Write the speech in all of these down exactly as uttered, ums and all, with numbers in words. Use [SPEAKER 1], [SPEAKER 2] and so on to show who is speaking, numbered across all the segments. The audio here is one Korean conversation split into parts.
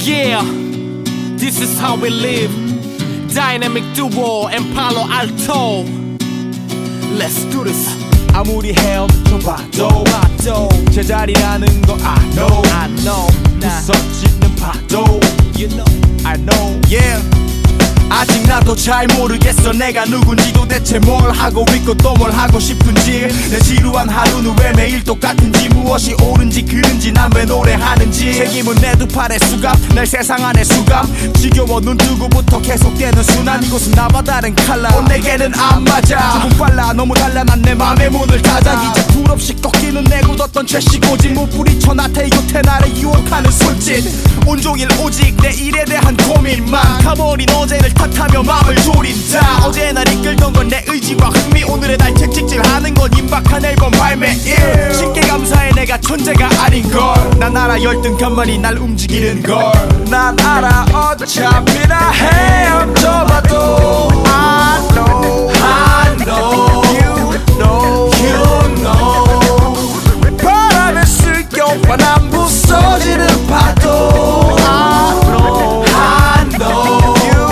[SPEAKER 1] Yeah, this is how we live. Dynamic duo and Palo Alto. Let's do this.
[SPEAKER 2] 아무리 헤엄쳐봐도 봐도 제자리라는 거 I know
[SPEAKER 1] I know.
[SPEAKER 2] 부서지는 파도
[SPEAKER 1] You know.
[SPEAKER 2] I know yeah. 아직 나도 잘 모르겠어 내가 누군지도 대체 뭘 하고 있고 또 뭘 하고 싶은지 내 지루한 하루는 왜 매일 똑같은지 무엇이 옳은지 그른지 난 왜 노래하는지 책임은 내 두 팔의 수갑 날 세상 안의 수감 지겨워 눈 뜨고부터 계속되는 순환 이곳은 나와 다른 칼라 어, 내게는 안 맞아 조금 빨라 너무 달라 난 내 맘의 문을 닫아 이제 풀없이 꺾이는 내 굳었던 최씨고지 못 부리쳐 나태의 곁에 나를 유혹하는 술짓 온종일 오직 내 일에 대한 고민만 가버린 어제를 탓하며 맘을 졸인다 어제 날 이끌던 건 내 의지와 흥미 오늘의 날 책찍질하는 건 임박한 앨범 발매일 쉽게 감사해 내가 천재가 아닌걸 난 알아 열등감만이 날 움직이는걸 난 알아 어차피 나 헤엄쳐봐도 I know I know You know You know 바람에 쓸겨봐 난 부서지는 파도 I know I know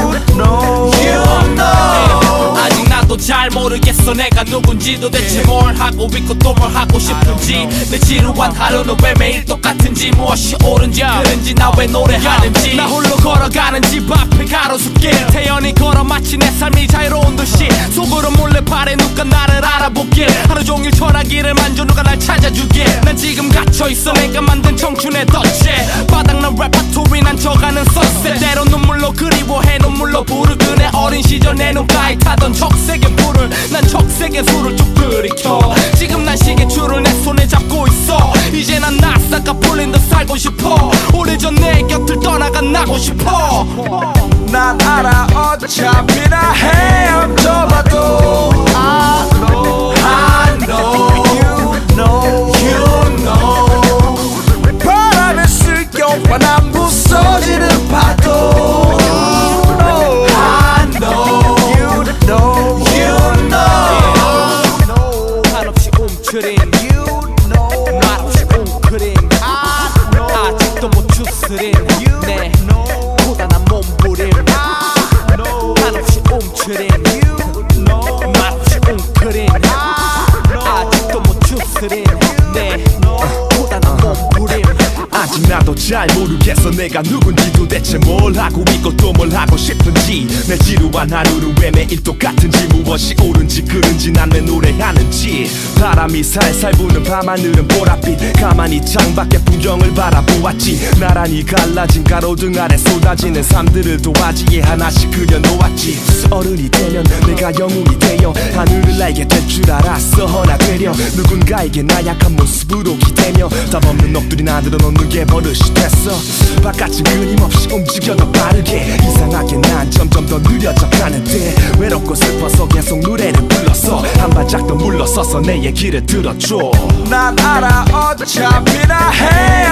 [SPEAKER 1] 잘 모르겠어 내가 누군지도 대체 뭘 하고 있고 또 뭘 하고 싶은지 내 지루한 하루는 왜 매일 똑같은지 무엇이 옳은지 그른지 나 왜 노래하는지 나 홀로 걸어가는 집 앞에 가로수길 태연히 걸어 마치 내 삶이 자유로운 듯이 속으로 몰래 바래 누가 나를 알아보길 하루종일 철학기를 만져 누가 날 찾아주길 난 지금 갇혀있어 내가 만든 청춘의 덫에 바닥난 레퍼토리 난 져가는 선셋 때로 눈물로 그리워해 눈물로 부르그 내 어린 시절 내 눈가에 타던 적색의 불을 난 적색의 술을 쭉 들이켜 지금 난 시계줄을 내 손에 잡고 있어 이제 난 나사가 풀린 듯 살고 싶어 오래전 내 곁을 떠나가 나고 싶어
[SPEAKER 2] 난 알아 어차피 나 헤엄쳐봐도 I know I know You know You know 바람에 쓸겨봐 난 부서지는 파도 You know I know You know You know
[SPEAKER 1] 한없이 움츠린
[SPEAKER 2] You know
[SPEAKER 1] 말없이 웅크린
[SPEAKER 2] I know
[SPEAKER 1] 아직도 못 추스린
[SPEAKER 2] You
[SPEAKER 1] 내
[SPEAKER 2] know
[SPEAKER 1] 고단한 몸부림
[SPEAKER 2] I know
[SPEAKER 1] 한없이 움츠린
[SPEAKER 2] You know
[SPEAKER 1] 말없이 웅크린 아직도 못 추스린 내 고단한 몸부림
[SPEAKER 2] 아직 나도 잘 모르겠어 내가 누군지도 대체 뭘 하고 있고 또 뭘 하고 싶은지 내 지루한 하루는 왜 매일 똑같은지 무엇이 옳은지 그른지 난 왜 노래하는지 바람이 살살 부는 밤하늘은 보랏빛 가만히 창밖의 풍경을 바라보았지 나란히 갈라진 가로등 아래 쏟아지는 삶들을 도화지에 하나씩 그려놓았지 어른이 되면 내가 영웅이 되어 하늘을 날게 될 줄 알았어 허나 되려 누군가에게 나약한 모습으로 기대며 답 없는 넋두리 나들어 놓는 게 버릇이 됐어 바깥은 끊임없이 움직여 더 빠르게 이상하게 난 점점 더 느려져 가는데 외롭고 슬퍼서 계속 노래를 불렀어 한 발짝 더 물러서서 내 얘기를 들어줘 난 알아 어차피 나 해